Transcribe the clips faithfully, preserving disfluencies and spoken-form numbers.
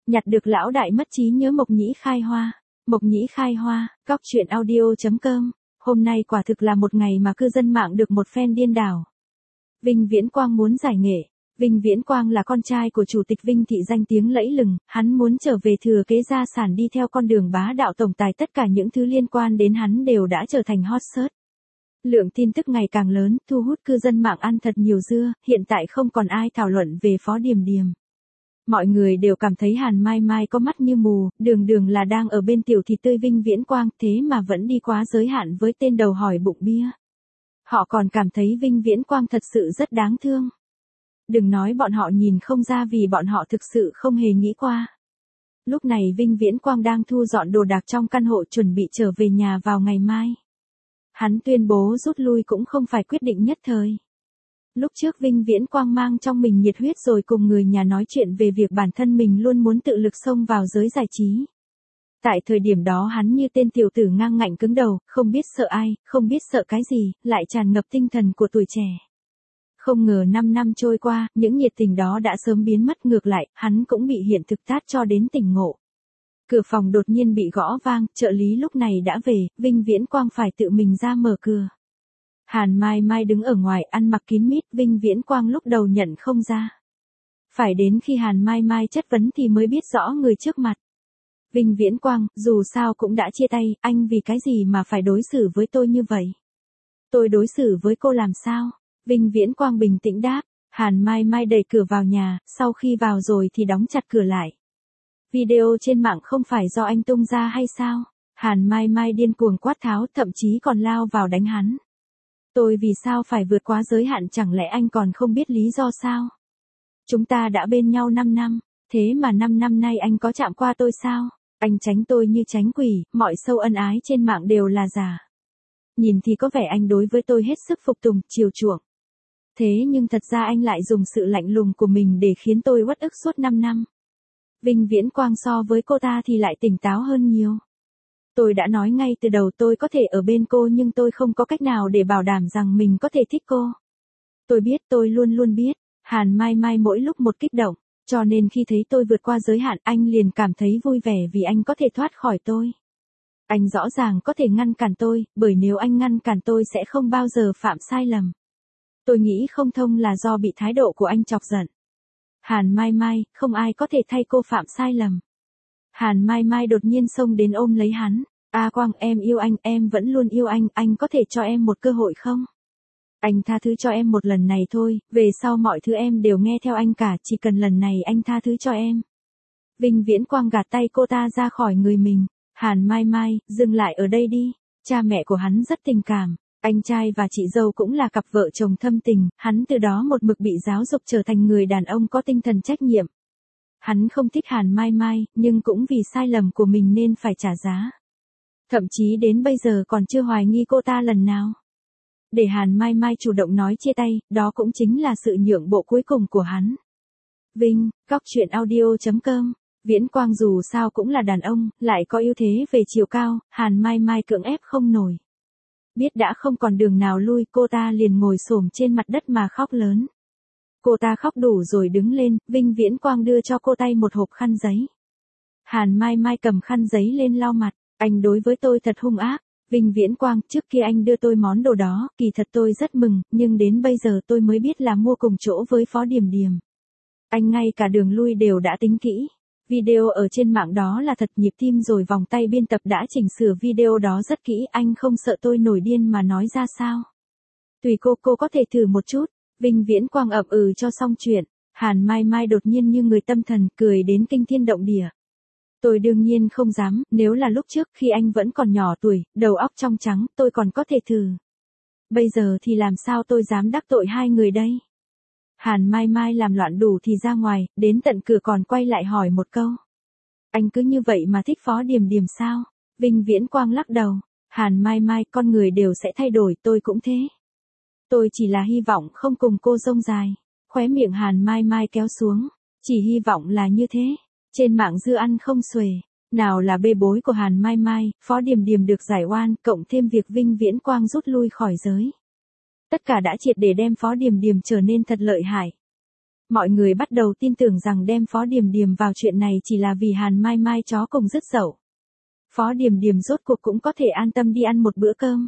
Nhặt được lão đại mất trí nhớ Mộc Nhĩ khai hoa. Mộc Nhĩ khai hoa, góc chuyện audio chấm com. Hôm nay quả thực là một ngày mà cư dân mạng được một phen điên đảo. Vinh Viễn Quang muốn giải nghệ. Vinh Viễn Quang là con trai của chủ tịch Vinh Thị danh tiếng lẫy lừng, hắn muốn trở về thừa kế gia sản đi theo con đường bá đạo tổng tài, tất cả những thứ liên quan đến hắn đều đã trở thành hot search. Lượng tin tức ngày càng lớn, thu hút cư dân mạng ăn thật nhiều dưa, hiện tại không còn ai thảo luận về Phó Điềm Điềm. Mọi người đều cảm thấy Hàn Mai Mai có mắt như mù, đường đường là đang ở bên tiểu thịt tươi Vinh Viễn Quang, thế mà vẫn đi quá giới hạn với tên đầu hỏi bụng bia. Họ còn cảm thấy Vinh Viễn Quang thật sự rất đáng thương. Đừng nói bọn họ nhìn không ra, vì bọn họ thực sự không hề nghĩ qua. Lúc này Vinh Viễn Quang đang thu dọn đồ đạc trong căn hộ chuẩn bị trở về nhà vào ngày mai. Hắn tuyên bố rút lui cũng không phải quyết định nhất thời. Lúc trước Vinh Viễn Quang mang trong mình nhiệt huyết rồi cùng người nhà nói chuyện về việc bản thân mình luôn muốn tự lực xông vào giới giải trí. Tại thời điểm đó hắn như tên tiểu tử ngang ngạnh cứng đầu, không biết sợ ai, không biết sợ cái gì, lại tràn ngập tinh thần của tuổi trẻ. Không ngờ năm năm trôi qua, những nhiệt tình đó đã sớm biến mất, ngược lại, hắn cũng bị hiện thực tát cho đến tỉnh ngộ. Cửa phòng đột nhiên bị gõ vang, trợ lý lúc này đã về, Vinh Viễn Quang phải tự mình ra mở cửa. Hàn Mai Mai đứng ở ngoài ăn mặc kín mít, Vinh Viễn Quang lúc đầu nhận không ra. Phải đến khi Hàn Mai Mai chất vấn thì mới biết rõ người trước mặt. Vinh Viễn Quang, dù sao cũng đã chia tay, anh vì cái gì mà phải đối xử với tôi như vậy? Tôi đối xử với cô làm sao? Vinh Viễn Quang bình tĩnh đáp. Hàn Mai Mai đẩy cửa vào nhà, sau khi vào rồi thì đóng chặt cửa lại. Video trên mạng không phải do anh tung ra hay sao? Hàn Mai Mai điên cuồng quát tháo, thậm chí còn lao vào đánh hắn. Tôi vì sao phải vượt quá giới hạn, chẳng lẽ anh còn không biết lý do sao? Chúng ta đã bên nhau năm năm, thế mà năm năm nay anh có chạm qua tôi sao? Anh tránh tôi như tránh quỷ, mọi sâu ân ái trên mạng đều là giả. Nhìn thì có vẻ anh đối với tôi hết sức phục tùng, chiều chuộng. Thế nhưng thật ra anh lại dùng sự lạnh lùng của mình để khiến tôi uất ức suốt năm năm. Vinh Viễn Quang so với cô ta thì lại tỉnh táo hơn nhiều. Tôi đã nói ngay từ đầu tôi có thể ở bên cô, nhưng tôi không có cách nào để bảo đảm rằng mình có thể thích cô. Tôi biết, tôi luôn luôn biết. Hàn Mai Mai mỗi lúc một kích động, cho nên khi thấy tôi vượt qua giới hạn anh liền cảm thấy vui vẻ vì anh có thể thoát khỏi tôi. Anh rõ ràng có thể ngăn cản tôi, bởi nếu anh ngăn cản tôi sẽ không bao giờ phạm sai lầm. Tôi nghĩ không thông là do bị thái độ của anh chọc giận. Hàn Mai Mai, không ai có thể thay cô phạm sai lầm. Hàn Mai Mai đột nhiên xông đến ôm lấy hắn. A Quang, em yêu anh, em vẫn luôn yêu anh, anh có thể cho em một cơ hội không? Anh tha thứ cho em một lần này thôi, về sau mọi thứ em đều nghe theo anh cả, chỉ cần lần này anh tha thứ cho em. Vinh Viễn Quang gạt tay cô ta ra khỏi người mình. Hàn Mai Mai, dừng lại ở đây đi. Cha mẹ của hắn rất tình cảm. Anh trai và chị dâu cũng là cặp vợ chồng thâm tình, hắn từ đó một mực bị giáo dục trở thành người đàn ông có tinh thần trách nhiệm. Hắn không thích Hàn Mai Mai, nhưng cũng vì sai lầm của mình nên phải trả giá. Thậm chí đến bây giờ còn chưa hoài nghi cô ta lần nào. Để Hàn Mai Mai chủ động nói chia tay, đó cũng chính là sự nhượng bộ cuối cùng của hắn. Vinh, góc chuyện audio chấm com. Viễn Quang dù sao cũng là đàn ông, lại có ưu thế về chiều cao, Hàn Mai Mai cưỡng ép không nổi. Biết đã không còn đường nào lui, cô ta liền ngồi xổm trên mặt đất mà khóc lớn. Cô ta khóc đủ rồi đứng lên, Vinh Viễn Quang đưa cho cô tay một hộp khăn giấy. Hàn Mai Mai cầm khăn giấy lên lau mặt. Anh đối với tôi thật hung ác. Vinh Viễn Quang, trước kia anh đưa tôi món đồ đó, kỳ thật tôi rất mừng, nhưng đến bây giờ tôi mới biết là mua cùng chỗ với Phó Điềm Điềm. Anh ngay cả đường lui đều đã tính kỹ. Video ở trên mạng đó là thật, nhịp tim rồi vòng tay biên tập đã chỉnh sửa video đó rất kỹ, anh không sợ tôi nổi điên mà nói ra sao? Tùy cô, cô có thể thử một chút. Vinh Viễn Quang ậm ừ cho xong chuyện. Hàn Mai Mai đột nhiên như người tâm thần, cười đến kinh thiên động địa. Tôi đương nhiên không dám, nếu là lúc trước khi anh vẫn còn nhỏ tuổi, đầu óc trong trắng, tôi còn có thể thử. Bây giờ thì làm sao tôi dám đắc tội hai người đây? Hàn Mai Mai làm loạn đủ thì ra ngoài, đến tận cửa còn quay lại hỏi một câu. Anh cứ như vậy mà thích Phó Điềm Điềm sao? Vinh Viễn Quang lắc đầu. Hàn Mai Mai, con người đều sẽ thay đổi, tôi cũng thế. Tôi chỉ là hy vọng không cùng cô rông dài. Khóe miệng Hàn Mai Mai kéo xuống. Chỉ hy vọng là như thế. Trên mạng dưa ăn không xuể. Nào là bê bối của Hàn Mai Mai, Phó Điềm Điềm được giải oan, cộng thêm việc Vinh Viễn Quang rút lui khỏi giới. Tất cả đã triệt để đem Phó Điềm Điềm trở nên thật lợi hại. Mọi người bắt đầu tin tưởng rằng đem Phó Điềm Điềm vào chuyện này chỉ là vì Hàn Mai Mai chó cùng dứt dậu. Phó Điềm Điềm rốt cuộc cũng có thể an tâm đi ăn một bữa cơm.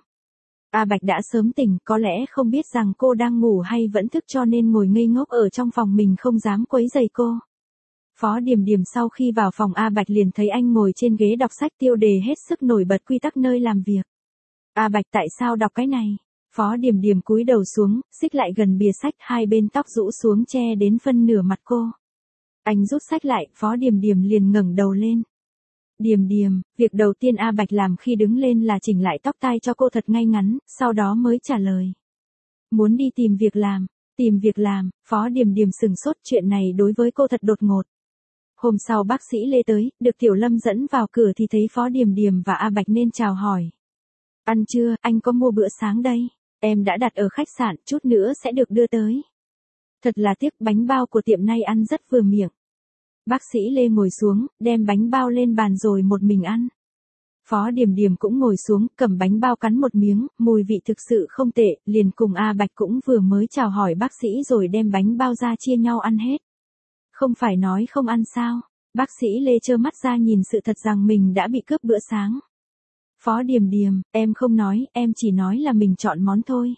A Bạch đã sớm tỉnh, có lẽ không biết rằng cô đang ngủ hay vẫn thức cho nên ngồi ngây ngốc ở trong phòng mình không dám quấy rầy cô. Phó Điềm Điềm sau khi vào phòng A Bạch liền thấy anh ngồi trên ghế đọc sách tiêu đề hết sức nổi bật quy tắc nơi làm việc. A Bạch tại sao đọc cái này? Phó Điềm Điềm cúi đầu xuống, xích lại gần bìa sách, hai bên tóc rũ xuống che đến phân nửa mặt cô. Anh rút sách lại, Phó Điềm Điềm liền ngẩng đầu lên. Điềm Điềm, việc đầu tiên A Bạch làm khi đứng lên là chỉnh lại tóc tai cho cô thật ngay ngắn, sau đó mới trả lời. Muốn đi tìm việc làm, tìm việc làm, Phó Điềm Điềm sừng sốt, chuyện này đối với cô thật đột ngột. Hôm sau bác sĩ Lê tới, được Tiểu Lâm dẫn vào cửa thì thấy Phó Điềm Điềm và A Bạch nên chào hỏi. Ăn trưa, anh có mua bữa sáng đây, em đã đặt ở khách sạn, chút nữa sẽ được đưa tới. Thật là tiếc, bánh bao của tiệm nay ăn rất vừa miệng. Bác sĩ Lê ngồi xuống, đem bánh bao lên bàn rồi một mình ăn. Phó Điềm Điềm cũng ngồi xuống, cầm bánh bao cắn một miếng, mùi vị thực sự không tệ, liền cùng A Bạch cũng vừa mới chào hỏi bác sĩ rồi đem bánh bao ra chia nhau ăn hết. Không phải nói không ăn sao? Bác sĩ Lê trơ mắt ra nhìn sự thật rằng mình đã bị cướp bữa sáng. Phó Điềm Điềm, em không nói, em chỉ nói là mình chọn món thôi.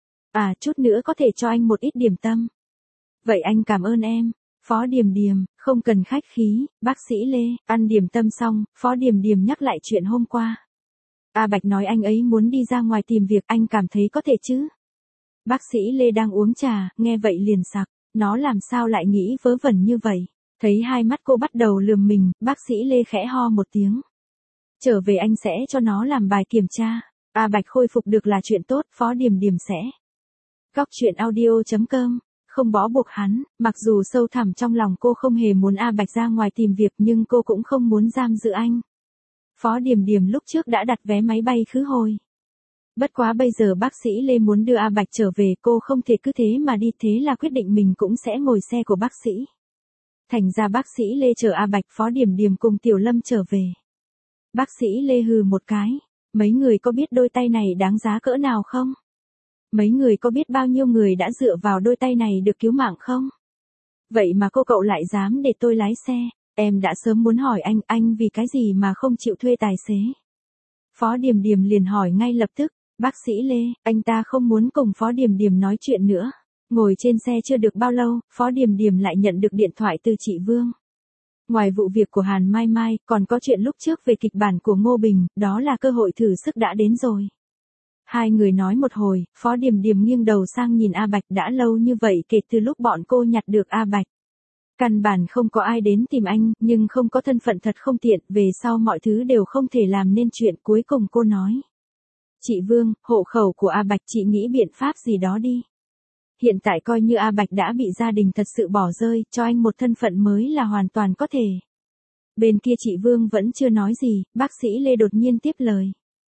À, chút nữa có thể cho anh một ít điểm tâm. Vậy anh cảm ơn em. Phó Điềm Điềm, không cần khách khí, bác sĩ Lê, ăn điểm tâm xong, Phó Điềm Điềm nhắc lại chuyện hôm qua. A Bạch nói anh ấy muốn đi ra ngoài tìm việc, anh cảm thấy có thể chứ? Bác sĩ Lê đang uống trà, nghe vậy liền sặc, nó làm sao lại nghĩ vớ vẩn như vậy? Thấy hai mắt cô bắt đầu lườm mình, bác sĩ Lê khẽ ho một tiếng. Trở về anh sẽ cho nó làm bài kiểm tra. A Bạch khôi phục được là chuyện tốt, Phó Điềm Điềm sẽ. Góc truyện audio chấm com không bó buộc hắn, mặc dù sâu thẳm trong lòng cô không hề muốn A Bạch ra ngoài tìm việc nhưng cô cũng không muốn giam giữ anh. Phó Điềm Điềm lúc trước đã đặt vé máy bay khứ hồi. Bất quá bây giờ bác sĩ Lê muốn đưa A Bạch trở về, cô không thể cứ thế mà đi, thế là quyết định mình cũng sẽ ngồi xe của bác sĩ. Thành ra bác sĩ Lê chở A Bạch, Phó Điềm Điềm cùng Tiểu Lâm trở về. Bác sĩ Lê hừ một cái, mấy người có biết đôi tay này đáng giá cỡ nào không? Mấy người có biết bao nhiêu người đã dựa vào đôi tay này được cứu mạng không? Vậy mà cô cậu lại dám để tôi lái xe, em đã sớm muốn hỏi anh, anh vì cái gì mà không chịu thuê tài xế? Phó Điềm Điềm liền hỏi ngay lập tức, bác sĩ Lê, anh ta không muốn cùng Phó Điềm Điềm nói chuyện nữa. Ngồi trên xe chưa được bao lâu, Phó Điềm Điềm lại nhận được điện thoại từ chị Vương. Ngoài vụ việc của Hàn Mai Mai, còn có chuyện lúc trước về kịch bản của Ngô Bình, đó là cơ hội thử sức đã đến rồi. Hai người nói một hồi, Phó Điềm Điềm nghiêng đầu sang nhìn A Bạch, đã lâu như vậy kể từ lúc bọn cô nhặt được A Bạch. Căn bản không có ai đến tìm anh, nhưng không có thân phận thật không tiện, về sau mọi thứ đều không thể làm nên chuyện, cuối cùng cô nói. Chị Vương, hộ khẩu của A Bạch chị nghĩ biện pháp gì đó đi. Hiện tại coi như A Bạch đã bị gia đình thật sự bỏ rơi, cho anh một thân phận mới là hoàn toàn có thể. Bên kia chị Vương vẫn chưa nói gì, bác sĩ Lê đột nhiên tiếp lời.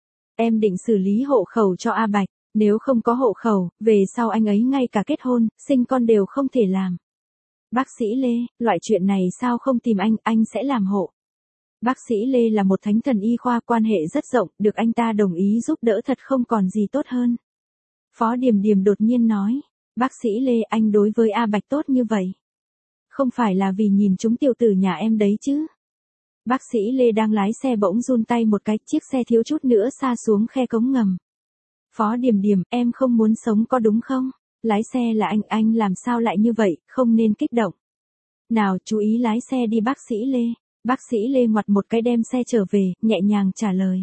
Em định xử lý hộ khẩu cho A Bạch, nếu không có hộ khẩu, về sau anh ấy ngay cả kết hôn, sinh con đều không thể làm. Bác sĩ Lê, loại chuyện này sao không tìm anh, anh sẽ làm hộ. Bác sĩ Lê là một thánh thần y khoa, quan hệ rất rộng, được anh ta đồng ý giúp đỡ thật không còn gì tốt hơn. Phó Điềm Điềm đột nhiên nói, bác sĩ Lê, anh đối với A Bạch tốt như vậy. Không phải là vì nhìn chúng tiểu tử nhà em đấy chứ. Bác sĩ Lê đang lái xe bỗng run tay một cái, chiếc xe thiếu chút nữa sa xuống khe cống ngầm. Phó Điềm Điềm, em không muốn sống có đúng không? Lái xe là anh, anh làm sao lại như vậy, không nên kích động. Nào, chú ý lái xe đi bác sĩ Lê. Bác sĩ Lê ngoặt một cái đem xe trở về, nhẹ nhàng trả lời.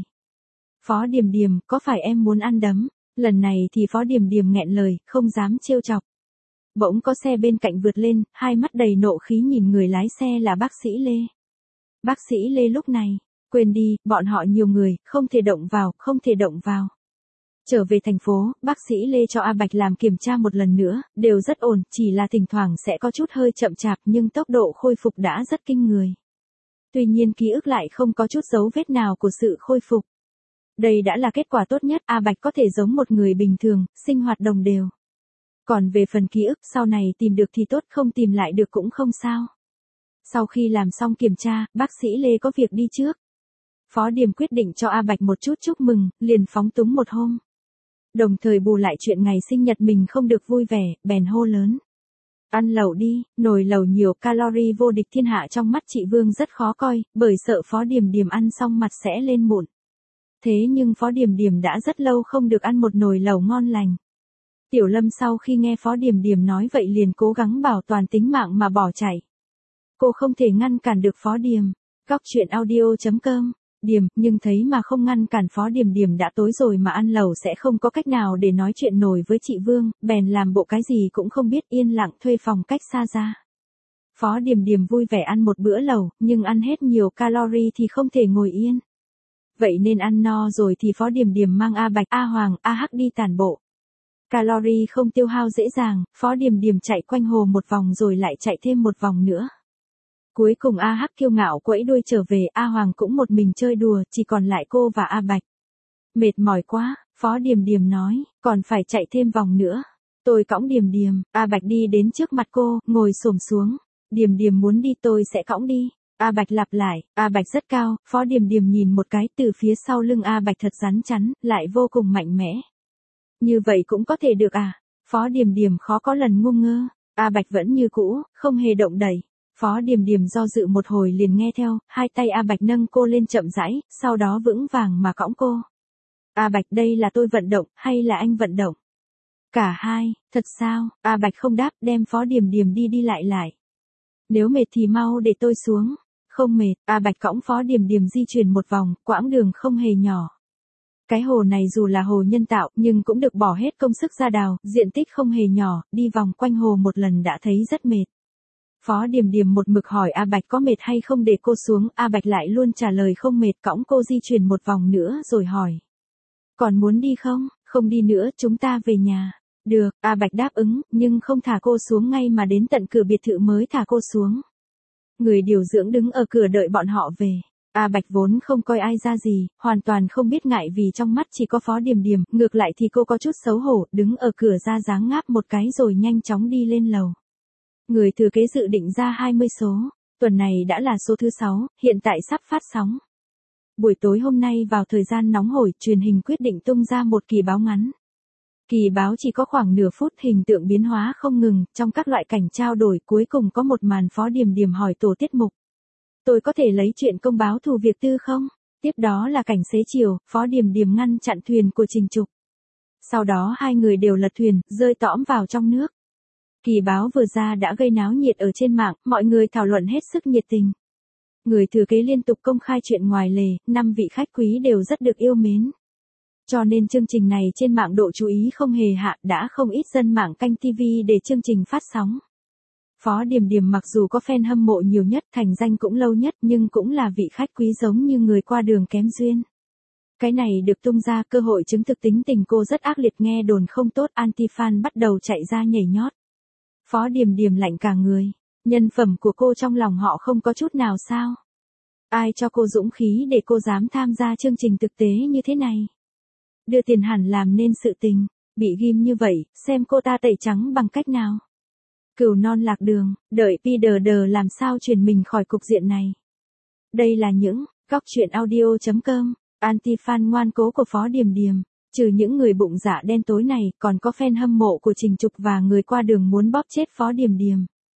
Phó Điềm Điềm, có phải em muốn ăn đấm? Lần này thì Phó Điềm Điềm nghẹn lời, không dám trêu chọc. Bỗng có xe bên cạnh vượt lên, hai mắt đầy nộ khí nhìn người lái xe là bác sĩ Lê. Bác sĩ Lê lúc này, quên đi, bọn họ nhiều người, không thể động vào, không thể động vào. Trở về thành phố, bác sĩ Lê cho A Bạch làm kiểm tra một lần nữa, đều rất ổn, chỉ là thỉnh thoảng sẽ có chút hơi chậm chạp nhưng tốc độ khôi phục đã rất kinh người. Tuy nhiên ký ức lại không có chút dấu vết nào của sự khôi phục. Đây đã là kết quả tốt nhất, A Bạch có thể giống một người bình thường, sinh hoạt đồng đều. Còn về phần ký ức sau này tìm được thì tốt, không tìm lại được cũng không sao. Sau khi làm xong kiểm tra, bác sĩ Lê có việc đi trước. Phó Điềm quyết định cho A Bạch một chút chúc mừng, liền phóng túng một hôm. Đồng thời bù lại chuyện ngày sinh nhật mình không được vui vẻ, bèn hô lớn. Ăn lẩu đi, nồi lẩu nhiều calorie vô địch thiên hạ trong mắt chị Vương rất khó coi, bởi sợ Phó Điềm Điềm ăn xong mặt sẽ lên mụn. Thế nhưng Phó Điềm Điềm đã rất lâu không được ăn một nồi lẩu ngon lành. Tiểu Lâm sau khi nghe Phó Điềm Điềm nói vậy liền cố gắng bảo toàn tính mạng mà bỏ chạy. Cô không thể ngăn cản được Phó Điềm. Góc chuyện audio chấm com. Điềm, nhưng thấy mà không ngăn cản Phó Điềm Điềm đã tối rồi mà ăn lẩu sẽ không có cách nào để nói chuyện nổi với chị Vương, bèn làm bộ cái gì cũng không biết yên lặng thuê phòng cách xa ra. Phó Điềm Điềm vui vẻ ăn một bữa lẩu, nhưng ăn hết nhiều calorie thì không thể ngồi yên. Vậy nên ăn no rồi thì Phó Điềm Điềm mang A Bạch, A Hoàng, A Hắc đi tản bộ. Calorie không tiêu hao dễ dàng, Phó Điềm Điềm chạy quanh hồ một vòng rồi lại chạy thêm một vòng nữa. Cuối cùng A Hắc kiêu ngạo quẫy đuôi trở về, A Hoàng cũng một mình chơi đùa, chỉ còn lại cô và A Bạch. Mệt mỏi quá, Phó Điềm Điềm nói, còn phải chạy thêm vòng nữa. Tôi cõng Điềm Điềm, A Bạch đi đến trước mặt cô, ngồi xổm xuống. Điềm Điềm muốn đi tôi sẽ cõng đi. A Bạch lặp lại, A Bạch rất cao, Phó Điềm Điềm nhìn một cái từ phía sau lưng A Bạch thật rắn chắn, lại vô cùng mạnh mẽ. Như vậy cũng có thể được à? Phó Điềm Điềm khó có lần ngu ngơ. A Bạch vẫn như cũ, không hề động đậy. Phó Điềm Điềm do dự một hồi liền nghe theo, hai tay A Bạch nâng cô lên chậm rãi, sau đó vững vàng mà cõng cô. A Bạch, đây là tôi vận động, hay là anh vận động? Cả hai, thật sao? A Bạch không đáp, đem Phó Điềm Điềm đi đi lại lại. Nếu mệt thì mau để tôi xuống. Không mệt, A Bạch cõng Phó Điềm Điềm di chuyển một vòng, quãng đường không hề nhỏ. Cái hồ này dù là hồ nhân tạo, nhưng cũng được bỏ hết công sức ra đào, diện tích không hề nhỏ, đi vòng quanh hồ một lần đã thấy rất mệt. Phó Điềm Điềm một mực hỏi A Bạch có mệt hay không để cô xuống, A Bạch lại luôn trả lời không mệt, cõng cô di chuyển một vòng nữa rồi hỏi. Còn muốn đi không? Không đi nữa, chúng ta về nhà. Được, A Bạch đáp ứng, nhưng không thả cô xuống ngay mà đến tận cửa biệt thự mới thả cô xuống. Người điều dưỡng đứng ở cửa đợi bọn họ về. A Bạch vốn không coi ai ra gì, hoàn toàn không biết ngại vì trong mắt chỉ có Phó Điềm Điềm, ngược lại thì cô có chút xấu hổ, đứng ở cửa ra dáng ngáp một cái rồi nhanh chóng đi lên lầu. Người thừa kế dự định ra hai mươi số, tuần này đã là số thứ sáu, hiện tại sắp phát sóng. Buổi tối hôm nay vào thời gian nóng hổi, truyền hình quyết định tung ra một kỳ báo ngắn. Kỳ báo chỉ có khoảng nửa phút, hình tượng biến hóa không ngừng, trong các loại cảnh trao đổi, cuối cùng có một màn Phó Điềm Điềm hỏi tổ tiết mục. Tôi có thể lấy chuyện công báo thù việc tư không? Tiếp đó là cảnh xế chiều, Phó Điềm Điềm ngăn chặn thuyền của Trình Trục. Sau đó hai người đều lật thuyền, rơi tõm vào trong nước. Kỳ báo vừa ra đã gây náo nhiệt ở trên mạng, mọi người thảo luận hết sức nhiệt tình. Người thừa kế liên tục công khai chuyện ngoài lề, năm vị khách quý đều rất được yêu mến. Cho nên chương trình này trên mạng độ chú ý không hề hạ, đã không ít dân mạng canh ti vi để chương trình phát sóng. Phó Điềm Điềm mặc dù có fan hâm mộ nhiều nhất, thành danh cũng lâu nhất, nhưng cũng là vị khách quý giống như người qua đường kém duyên. Cái này được tung ra, cơ hội chứng thực tính tình cô rất ác liệt, nghe đồn không tốt, anti-fan bắt đầu chạy ra nhảy nhót. Phó Điềm Điềm lạnh cả người. Nhân phẩm của cô trong lòng họ không có chút nào sao? Ai cho cô dũng khí để cô dám tham gia chương trình thực tế như thế này? Đưa tiền hẳn làm nên sự tình, bị ghim như vậy, xem cô ta tẩy trắng bằng cách nào? Cừu non lạc đường, đợi pi đờ đờ làm sao truyền mình khỏi cục diện này. Đây là những góc chuyện audio chấm com, anti-fan ngoan cố của Phó Điềm Điềm. Trừ những người bụng dạ đen tối này, còn có fan hâm mộ của Trình Trục và người qua đường muốn bóp chết Phó Điềm Điềm.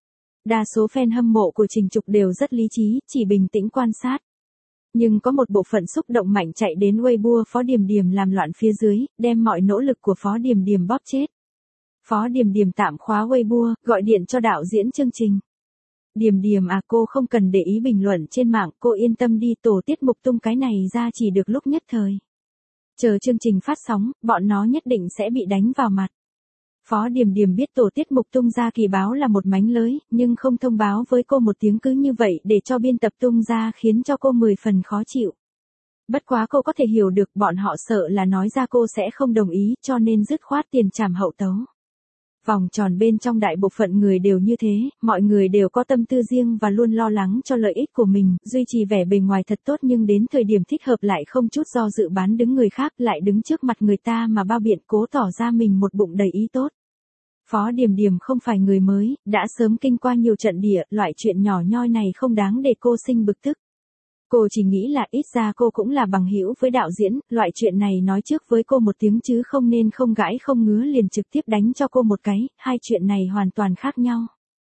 Đa số fan hâm mộ của Trình Trục đều rất lý trí, chỉ bình tĩnh quan sát. Nhưng có một bộ phận xúc động mạnh chạy đến Weibo Phó Điềm Điềm làm loạn phía dưới, đem mọi nỗ lực của Phó Điềm Điềm bóp chết. Phó Điềm Điềm tạm khóa Weibo, gọi điện cho đạo diễn chương trình. Điềm Điềm à, cô không cần để ý bình luận trên mạng, cô yên tâm đi, tổ tiết mục tung cái này ra chỉ được lúc nhất thời. Chờ chương trình phát sóng, bọn nó nhất định sẽ bị đánh vào mặt. Phó Điềm Điềm biết tổ tiết mục tung ra kỳ báo là một mánh lới, nhưng không thông báo với cô một tiếng cứ như vậy để cho biên tập tung ra khiến cho cô mười phần khó chịu. Bất quá cô có thể hiểu được, bọn họ sợ là nói ra cô sẽ không đồng ý, cho nên dứt khoát tiền trảm hậu tấu. Vòng tròn bên trong đại bộ phận người đều như thế, mọi người đều có tâm tư riêng và luôn lo lắng cho lợi ích của mình, duy trì vẻ bề ngoài thật tốt nhưng đến thời điểm thích hợp lại không chút do dự bán đứng người khác, lại đứng trước mặt người ta mà bao biện, cố tỏ ra mình một bụng đầy ý tốt. Phó Điềm Điềm không phải người mới, đã sớm kinh qua nhiều trận địa, loại chuyện nhỏ nhoi này không đáng để cô sinh bực tức. Cô chỉ nghĩ là ít ra cô cũng là bằng hữu với đạo diễn, loại chuyện này nói trước với cô một tiếng chứ không nên không gãi không ngứa liền trực tiếp đánh cho cô một cái, hai chuyện này hoàn toàn khác nhau.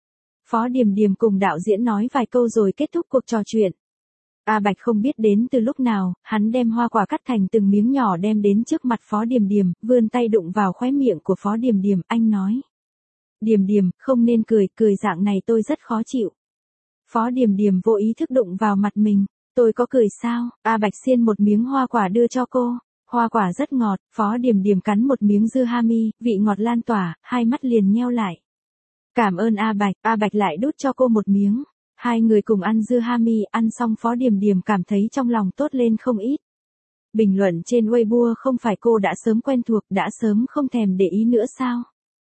Phó Điềm Điềm cùng đạo diễn nói vài câu rồi kết thúc cuộc trò chuyện. A Bạch không biết đến từ lúc nào, hắn đem hoa quả cắt thành từng miếng nhỏ đem đến trước mặt Phó Điềm Điềm, vươn tay đụng vào khóe miệng của Phó Điềm Điềm, anh nói. Điềm Điềm, không nên cười, cười dạng này tôi rất khó chịu. Phó Điềm Điềm vô ý thức đụng vào mặt mình, tôi có cười sao? A Bạch xiên một miếng hoa quả đưa cho cô. Hoa quả rất ngọt, Phó Điềm Điềm cắn một miếng dưa hami, vị ngọt lan tỏa, hai mắt liền nheo lại. Cảm ơn A Bạch, A Bạch lại đút cho cô một miếng. Hai người cùng ăn dưa hami, ăn xong Phó Điềm Điềm cảm thấy trong lòng tốt lên không ít. Bình luận trên Weibo không phải cô đã sớm quen thuộc, đã sớm không thèm để ý nữa sao?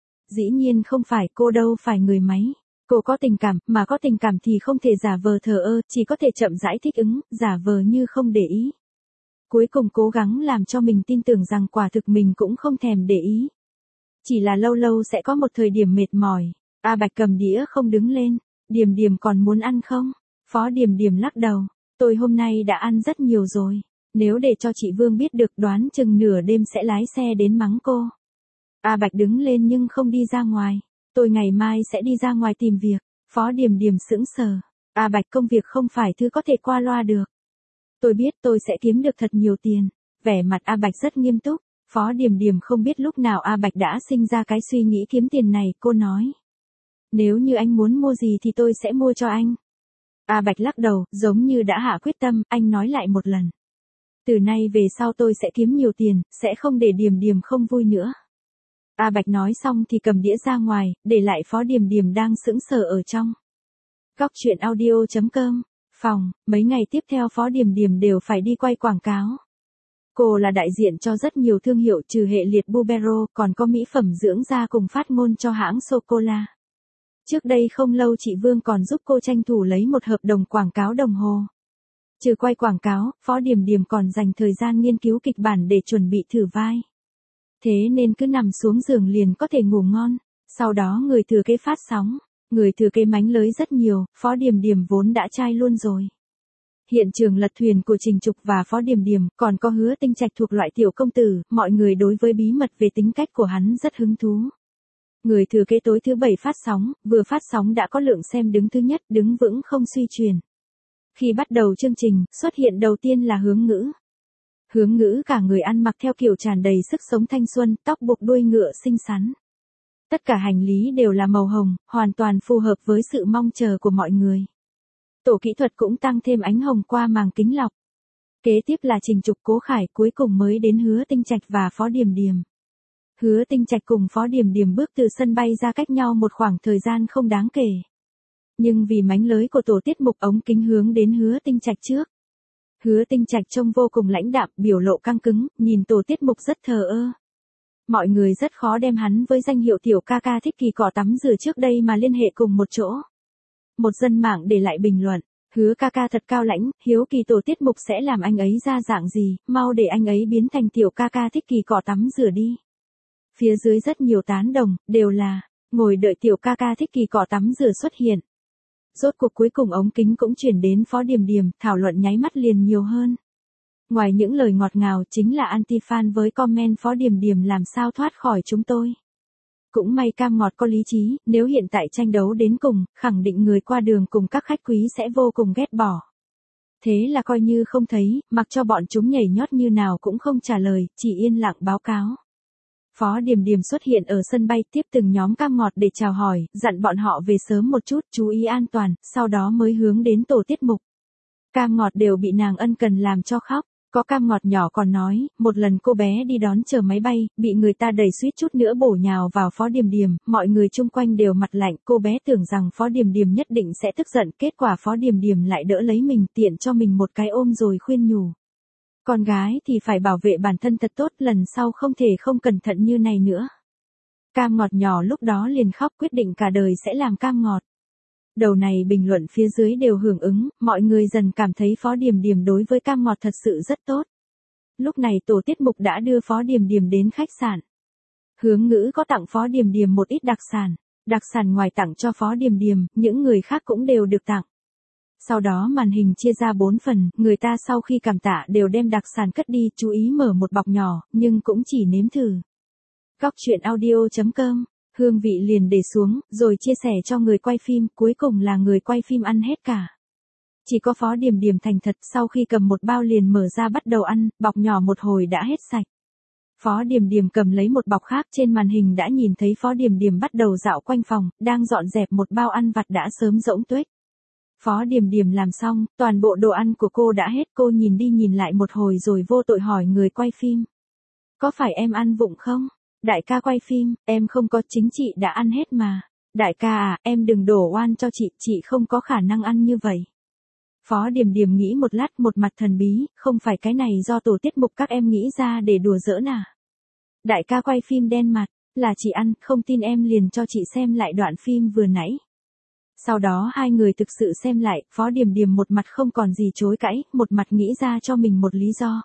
Dĩ nhiên không phải, cô đâu phải người máy. Cô có tình cảm, mà có tình cảm thì không thể giả vờ thờ ơ, chỉ có thể chậm rãi thích ứng, giả vờ như không để ý. Cuối cùng cố gắng làm cho mình tin tưởng rằng quả thực mình cũng không thèm để ý. Chỉ là lâu lâu sẽ có một thời điểm mệt mỏi. A Bạch cầm đĩa không đứng lên. Điềm Điềm còn muốn ăn không? Phó Điềm Điềm lắc đầu. Tôi hôm nay đã ăn rất nhiều rồi. Nếu để cho chị Vương biết được đoán chừng nửa đêm sẽ lái xe đến mắng cô. A Bạch đứng lên nhưng không đi ra ngoài. Tôi ngày mai sẽ đi ra ngoài tìm việc. Phó Điềm Điềm sững sờ. A Bạch công việc không phải thứ có thể qua loa được. Tôi biết tôi sẽ kiếm được thật nhiều tiền. Vẻ mặt A Bạch rất nghiêm túc. Phó Điềm Điềm không biết lúc nào A Bạch đã sinh ra cái suy nghĩ kiếm tiền này, cô nói. Nếu như anh muốn mua gì thì tôi sẽ mua cho anh. A Bạch lắc đầu, giống như đã hạ quyết tâm, anh nói lại một lần. Từ nay về sau tôi sẽ kiếm nhiều tiền, sẽ không để Điềm Điềm không vui nữa. A Bạch nói xong thì cầm đĩa ra ngoài, để lại Phó Điềm Điềm đang sững sờ ở trong. Góc truyện audio chấm com, phòng, mấy ngày tiếp theo Phó Điềm Điềm đều phải đi quay quảng cáo. Cô là đại diện cho rất nhiều thương hiệu trừ hệ liệt Bubero, còn có mỹ phẩm dưỡng da cùng phát ngôn cho hãng sô-cô-la. Trước đây không lâu chị Vương còn giúp cô tranh thủ lấy một hợp đồng quảng cáo đồng hồ. Trừ quay quảng cáo, Phó Điềm Điềm còn dành thời gian nghiên cứu kịch bản để chuẩn bị thử vai. Thế nên cứ nằm xuống giường liền có thể ngủ ngon. Sau đó người thừa kế phát sóng. Người thừa kế mánh lới rất nhiều, Phó Điềm Điềm vốn đã trai luôn rồi. Hiện trường lật thuyền của Trình Trục và Phó Điềm Điềm, còn có Hứa Tinh Trạch thuộc loại tiểu công tử, mọi người đối với bí mật về tính cách của hắn rất hứng thú. Người thừa kế tối thứ bảy phát sóng, vừa phát sóng đã có lượng xem đứng thứ nhất, đứng vững không suy chuyển. Khi bắt đầu chương trình, xuất hiện đầu tiên là Hướng Ngữ. Hướng Ngữ cả người ăn mặc theo kiểu tràn đầy sức sống thanh xuân, tóc buộc đuôi ngựa xinh xắn. Tất cả hành lý đều là màu hồng, hoàn toàn phù hợp với sự mong chờ của mọi người. Tổ kỹ thuật cũng tăng thêm ánh hồng qua màng kính lọc. Kế tiếp là Trình Trục, Cố Khải, cuối cùng mới đến Hứa Tinh Trạch và Phó Điềm Điềm. Hứa Tinh Trạch cùng Phó Điềm Điềm bước từ sân bay ra cách nhau một khoảng thời gian không đáng kể. Nhưng vì mánh lới của tổ tiết mục, ống kính hướng đến Hứa Tinh Trạch trước. Hứa Tinh Trạch trông vô cùng lãnh đạm, biểu lộ căng cứng, nhìn tổ tiết mục rất thờ ơ. Mọi người rất khó đem hắn với danh hiệu tiểu ca ca thích kỳ cỏ tắm rửa trước đây mà liên hệ cùng một chỗ. Một dân mạng để lại bình luận, Hứa ca ca thật cao lãnh, hiếu kỳ tổ tiết mục sẽ làm anh ấy ra dạng gì, mau để anh ấy biến thành tiểu ca ca thích kỳ cỏ tắm rửa đi. Phía dưới rất nhiều tán đồng, đều là, ngồi đợi tiểu ca ca thích kỳ cỏ tắm rửa xuất hiện. Rốt cuộc cuối cùng ống kính cũng chuyển đến Phó Điềm Điềm, thảo luận nháy mắt liền nhiều hơn. Ngoài những lời ngọt ngào chính là anti-fan với comment Phó Điềm Điềm làm sao thoát khỏi chúng tôi. Cũng may cam ngọt có lý trí, nếu hiện tại tranh đấu đến cùng, khẳng định người qua đường cùng các khách quý sẽ vô cùng ghét bỏ. Thế là coi như không thấy, mặc cho bọn chúng nhảy nhót như nào cũng không trả lời, chỉ yên lặng báo cáo. Phó Điềm Điềm xuất hiện ở sân bay tiếp từng nhóm cam ngọt để chào hỏi, dặn bọn họ về sớm một chút, chú ý an toàn, sau đó mới hướng đến tổ tiết mục. Cam ngọt đều bị nàng ân cần làm cho khóc. Có cam ngọt nhỏ còn nói, một lần cô bé đi đón chờ máy bay, bị người ta đẩy suýt chút nữa bổ nhào vào Phó Điềm Điềm, mọi người chung quanh đều mặt lạnh, cô bé tưởng rằng Phó Điềm Điềm nhất định sẽ tức giận, kết quả Phó Điềm Điềm lại đỡ lấy mình, tiện cho mình một cái ôm rồi khuyên nhủ. Con gái thì phải bảo vệ bản thân thật tốt, lần sau không thể không cẩn thận như này nữa. Cam ngọt nhỏ lúc đó liền khóc, quyết định cả đời sẽ làm cam ngọt. Đầu này bình luận phía dưới đều hưởng ứng, mọi người dần cảm thấy Phó Điềm Điềm đối với cam ngọt thật sự rất tốt. Lúc này tổ tiết mục đã đưa Phó Điềm Điềm đến khách sạn. Hướng Ngữ có tặng Phó Điềm Điềm một ít đặc sản. Đặc sản ngoài tặng cho Phó Điềm Điềm, những người khác cũng đều được tặng. Sau đó màn hình chia ra bốn phần, người ta sau khi cảm tạ đều đem đặc sản cất đi, chú ý mở một bọc nhỏ, nhưng cũng chỉ nếm thử. Góc truyện audio chấm com hương vị liền để xuống, rồi chia sẻ cho người quay phim, cuối cùng là người quay phim ăn hết cả. Chỉ có Phó Điềm Điềm thành thật, sau khi cầm một bao liền mở ra bắt đầu ăn, bọc nhỏ một hồi đã hết sạch. Phó Điềm Điềm cầm lấy một bọc khác, trên màn hình đã nhìn thấy Phó Điềm Điềm bắt đầu dạo quanh phòng, đang dọn dẹp một bao ăn vặt đã sớm rỗng tuếch. Phó Điềm Điềm làm xong, toàn bộ đồ ăn của cô đã hết, cô nhìn đi nhìn lại một hồi rồi vô tội hỏi người quay phim. Có phải em ăn vụng không? Đại ca quay phim, em không có, chính chị đã ăn hết mà. Đại ca à, em đừng đổ oan cho chị, chị không có khả năng ăn như vậy. Phó Điềm Điềm nghĩ một lát, một mặt thần bí, không phải cái này do tổ tiết mục các em nghĩ ra để đùa giỡn à? Đại ca quay phim đen mặt, là chị ăn, không tin em liền cho chị xem lại đoạn phim vừa nãy. Sau đó hai người thực sự xem lại, Phó Điềm Điềm một mặt không còn gì chối cãi, một mặt nghĩ ra cho mình một lý do.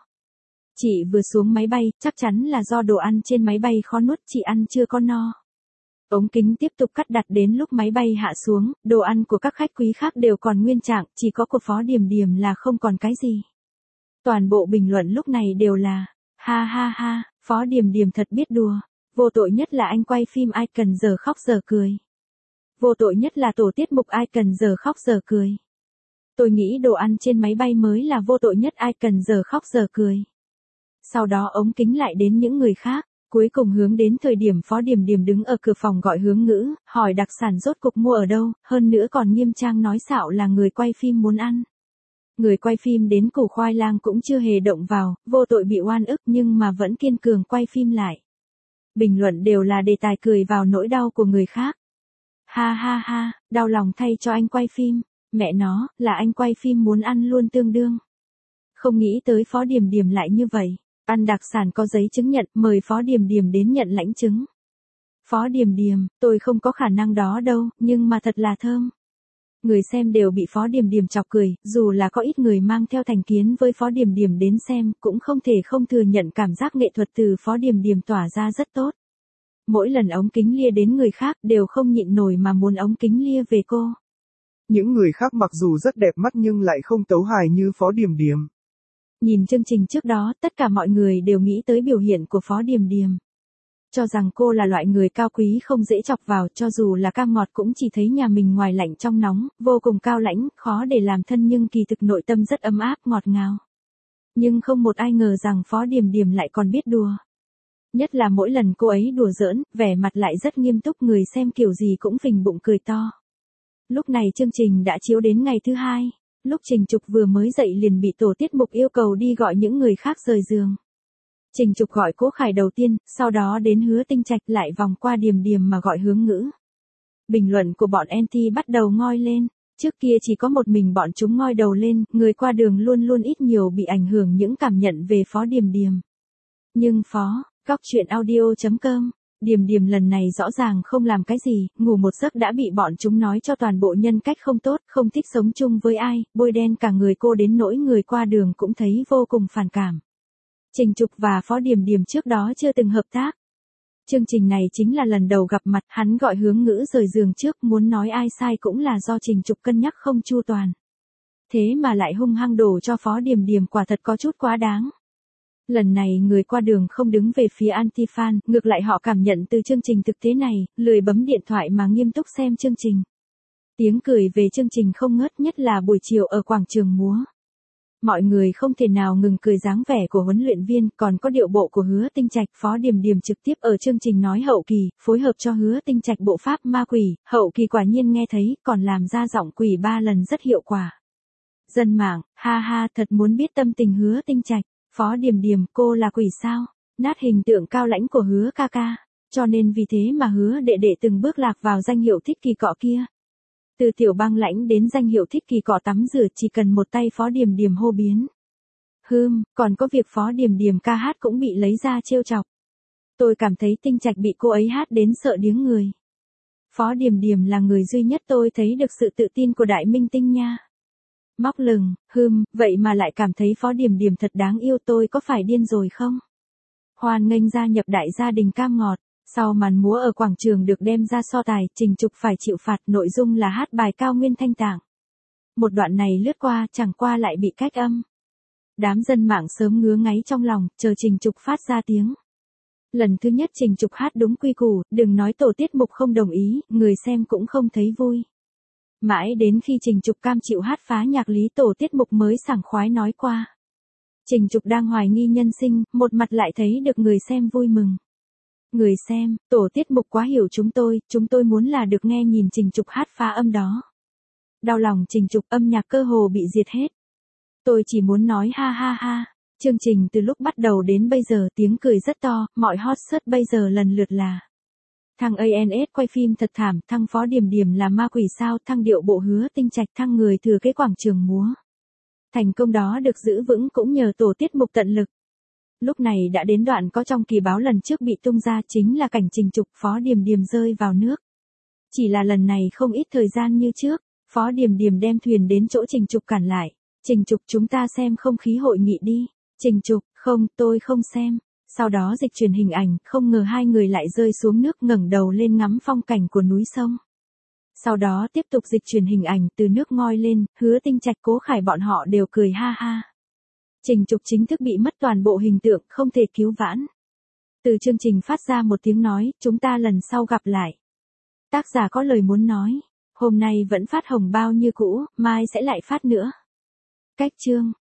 Chị vừa xuống máy bay, chắc chắn là do đồ ăn trên máy bay khó nuốt, chị ăn chưa có no. Ống kính tiếp tục cắt đặt đến lúc máy bay hạ xuống, đồ ăn của các khách quý khác đều còn nguyên trạng, chỉ có của Phó Điềm Điềm là không còn cái gì. Toàn bộ bình luận lúc này đều là, ha ha ha, Phó Điềm Điềm thật biết đùa, vô tội nhất là anh quay phim ai cần giờ khóc giờ cười. Vô tội nhất là tổ tiết mục ai cần giờ khóc giờ cười. Tôi nghĩ đồ ăn trên máy bay mới là vô tội nhất, ai cần giờ khóc giờ cười. Sau đó ống kính lại đến những người khác, cuối cùng hướng đến thời điểm Phó Điềm Điềm đứng ở cửa phòng gọi Hướng Ngữ, hỏi đặc sản rốt cục mua ở đâu, hơn nữa còn nghiêm trang nói xạo là người quay phim muốn ăn. Người quay phim đến củ khoai lang cũng chưa hề động vào, vô tội bị oan ức nhưng mà vẫn kiên cường quay phim lại. Bình luận đều là đề tài cười vào nỗi đau của người khác. Ha ha ha, đau lòng thay cho anh quay phim, mẹ nó, là anh quay phim muốn ăn luôn tương đương. Không nghĩ tới Phó Điềm Điềm lại như vậy, ăn đặc sản có giấy chứng nhận, mời Phó Điềm Điềm đến nhận lãnh chứng. Phó Điềm Điềm, tôi không có khả năng đó đâu, nhưng mà thật là thơm. Người xem đều bị Phó Điềm Điềm chọc cười, dù là có ít người mang theo thành kiến với Phó Điềm Điềm đến xem, cũng không thể không thừa nhận cảm giác nghệ thuật từ Phó Điềm Điềm tỏa ra rất tốt. Mỗi lần ống kính lia đến người khác đều không nhịn nổi mà muốn ống kính lia về cô. Những người khác mặc dù rất đẹp mắt nhưng lại không tấu hài như Phó Điềm Điềm. Nhìn chương trình trước đó, tất cả mọi người đều nghĩ tới biểu hiện của Phó Điềm Điềm. Cho rằng cô là loại người cao quý không dễ chọc vào, cho dù là cam ngọt cũng chỉ thấy nhà mình ngoài lạnh trong nóng, vô cùng cao lãnh, khó để làm thân nhưng kỳ thực nội tâm rất ấm áp ngọt ngào. Nhưng không một ai ngờ rằng Phó Điềm Điềm lại còn biết đùa. Nhất là mỗi lần cô ấy đùa giỡn, vẻ mặt lại rất nghiêm túc, người xem kiểu gì cũng phình bụng cười to. Lúc này chương trình đã chiếu đến ngày thứ hai, lúc Trình Trục vừa mới dậy liền bị tổ tiết mục yêu cầu đi gọi những người khác rời giường. Trình Trục gọi Cố Khải đầu tiên, sau đó đến Hứa Tinh Trạch, lại vòng qua Điềm Điềm mà gọi Hướng Ngữ. Bình luận của bọn anti bắt đầu ngoi lên, trước kia chỉ có một mình bọn chúng ngoi đầu lên, người qua đường luôn luôn ít nhiều bị ảnh hưởng những cảm nhận về Phó Điềm Điềm. Nhưng Phó, Góc Chuyện Audio chấm com, Điềm Điềm lần này rõ ràng không làm cái gì, ngủ một giấc đã bị bọn chúng nói cho toàn bộ nhân cách không tốt, không thích sống chung với ai, bôi đen cả người cô đến nỗi người qua đường cũng thấy vô cùng phản cảm. Trình Trục và Phó Điềm Điềm trước đó chưa từng hợp tác. Chương trình này chính là lần đầu gặp mặt, hắn gọi Hướng Ngữ rời giường trước, muốn nói ai sai cũng là do Trình Trục cân nhắc không chu toàn. Thế mà lại hung hăng đổ cho Phó Điềm Điềm, quả thật có chút quá đáng. Lần này người qua đường không đứng về phía anti-fan, ngược lại họ cảm nhận từ chương trình thực tế này, lười bấm điện thoại mà nghiêm túc xem chương trình. Tiếng cười về chương trình không ngớt, nhất là buổi chiều ở quảng trường múa. Mọi người không thể nào ngừng cười dáng vẻ của huấn luyện viên, còn có điệu bộ của Hứa Tinh Trạch. Phó Điềm Điềm trực tiếp ở chương trình nói hậu kỳ, phối hợp cho Hứa Tinh Trạch bộ pháp ma quỷ, hậu kỳ quả nhiên nghe thấy, còn làm ra giọng quỷ ba lần rất hiệu quả. Dân mạng, ha ha, thật muốn biết tâm tình Hứa Tinh Trạch. Phó Điềm Điềm, cô là quỷ sao? Nát hình tượng cao lãnh của Hứa ca ca. Cho nên vì thế mà Hứa đệ đệ từng bước lạc vào danh hiệu thích kỳ cọ kia. Từ tiểu băng lãnh đến danh hiệu thích kỳ cọ tắm rửa chỉ cần một tay Phó Điềm Điềm hô biến. Hừm, còn có việc Phó Điềm Điềm ca hát cũng bị lấy ra trêu chọc. Tôi cảm thấy Tinh Trạch bị cô ấy hát đến sợ điếng người. Phó Điềm Điềm là người duy nhất tôi thấy được sự tự tin của đại minh tinh nha. Móc lừng, hừm, vậy mà lại cảm thấy Phó Điềm Điềm thật đáng yêu, tôi có phải điên rồi không? Hoan nghênh gia nhập đại gia đình cam ngọt. Sau màn múa ở quảng trường được đem ra so tài, Trình Trục phải chịu phạt, nội dung là hát bài Cao Nguyên Thanh Tạng. Một đoạn này lướt qua, chẳng qua lại bị cách âm. Đám dân mạng sớm ngứa ngáy trong lòng, chờ Trình Trục phát ra tiếng. Lần thứ nhất Trình Trục hát đúng quy củ, đừng nói tổ tiết mục không đồng ý, người xem cũng không thấy vui. Mãi đến khi Trình Trục cam chịu hát phá nhạc lý tổ tiết mục mới sảng khoái nói qua. Trình Trục đang hoài nghi nhân sinh, một mặt lại thấy được người xem vui mừng. Người xem, tổ tiết mục quá hiểu chúng tôi, chúng tôi muốn là được nghe nhìn Trình Trục hát phá âm đó. Đau lòng Trình Trục, âm nhạc cơ hồ bị diệt hết. Tôi chỉ muốn nói ha ha ha. Chương trình từ lúc bắt đầu đến bây giờ tiếng cười rất to, mọi hot search bây giờ lần lượt là thằng a en ét quay phim thật thảm, thằng Phó Điềm Điềm là ma quỷ sao, thằng điệu bộ Hứa Tinh Trạch, thằng người thừa kế quảng trường múa. Thành công đó được giữ vững cũng nhờ tổ tiết mục tận lực. Lúc này đã đến đoạn có trong kỳ báo lần trước bị tung ra, chính là cảnh Trình Trục Phó Điềm Điềm rơi vào nước. Chỉ là lần này không ít thời gian như trước, Phó Điềm Điềm đem thuyền đến chỗ Trình Trục cản lại. Trình Trục, chúng ta xem không khí hội nghị đi. Trình Trục, không, tôi không xem. Sau đó dịch chuyển hình ảnh, không ngờ hai người lại rơi xuống nước, ngẩng đầu lên ngắm phong cảnh của núi sông. Sau đó tiếp tục dịch chuyển hình ảnh, từ nước ngoi lên, Hứa Tinh Trạch, Cố Khải bọn họ đều cười ha ha. Trình Trục chính thức bị mất toàn bộ hình tượng, không thể cứu vãn. Từ chương trình phát ra một tiếng nói, chúng ta lần sau gặp lại. Tác giả có lời muốn nói, hôm nay vẫn phát hồng bao như cũ, mai sẽ lại phát nữa. Cách chương